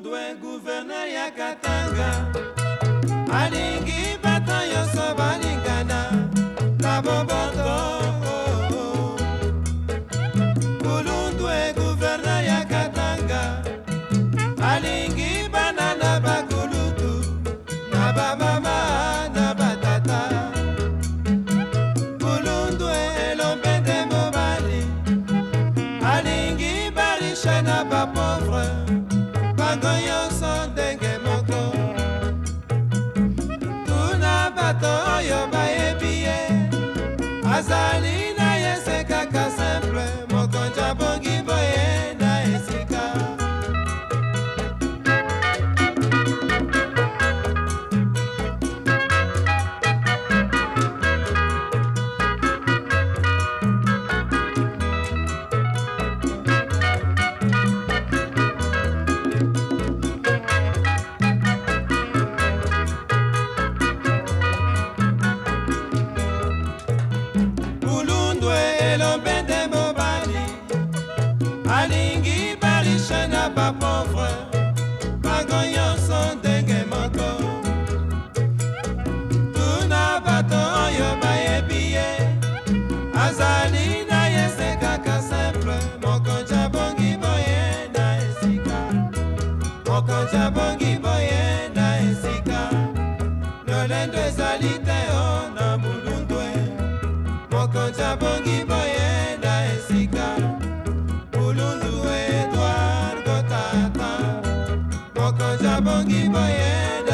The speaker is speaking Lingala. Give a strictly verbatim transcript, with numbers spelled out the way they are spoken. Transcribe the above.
Mulundwe gouverneur ya Katanga alingi bato nyonso balingana na boboto. Mulundwe gouverneur ya Katanga alingi bana na bakulutu na bamama na batata. Mulundwe elombende mobali alingi barishe na bapauvre bango nyonso ndenge moko. Tuna bato oyo bayebi ye azali na ye se kaka simple mokonzi abongi boye na esika. Elombende mobali alingi barishe na bapauvre bango nyonso ndenge moko. Tuna bato oyo bayebi ye azali na ye se kaka simple mokonzi abongi boye na esika. Mokonzi abongi boye na esika. Lolendo ezali te o na Mulundwe mokonzi abongi boye na esika. Mulundwe Edouard Gotata mokonzi abongi boye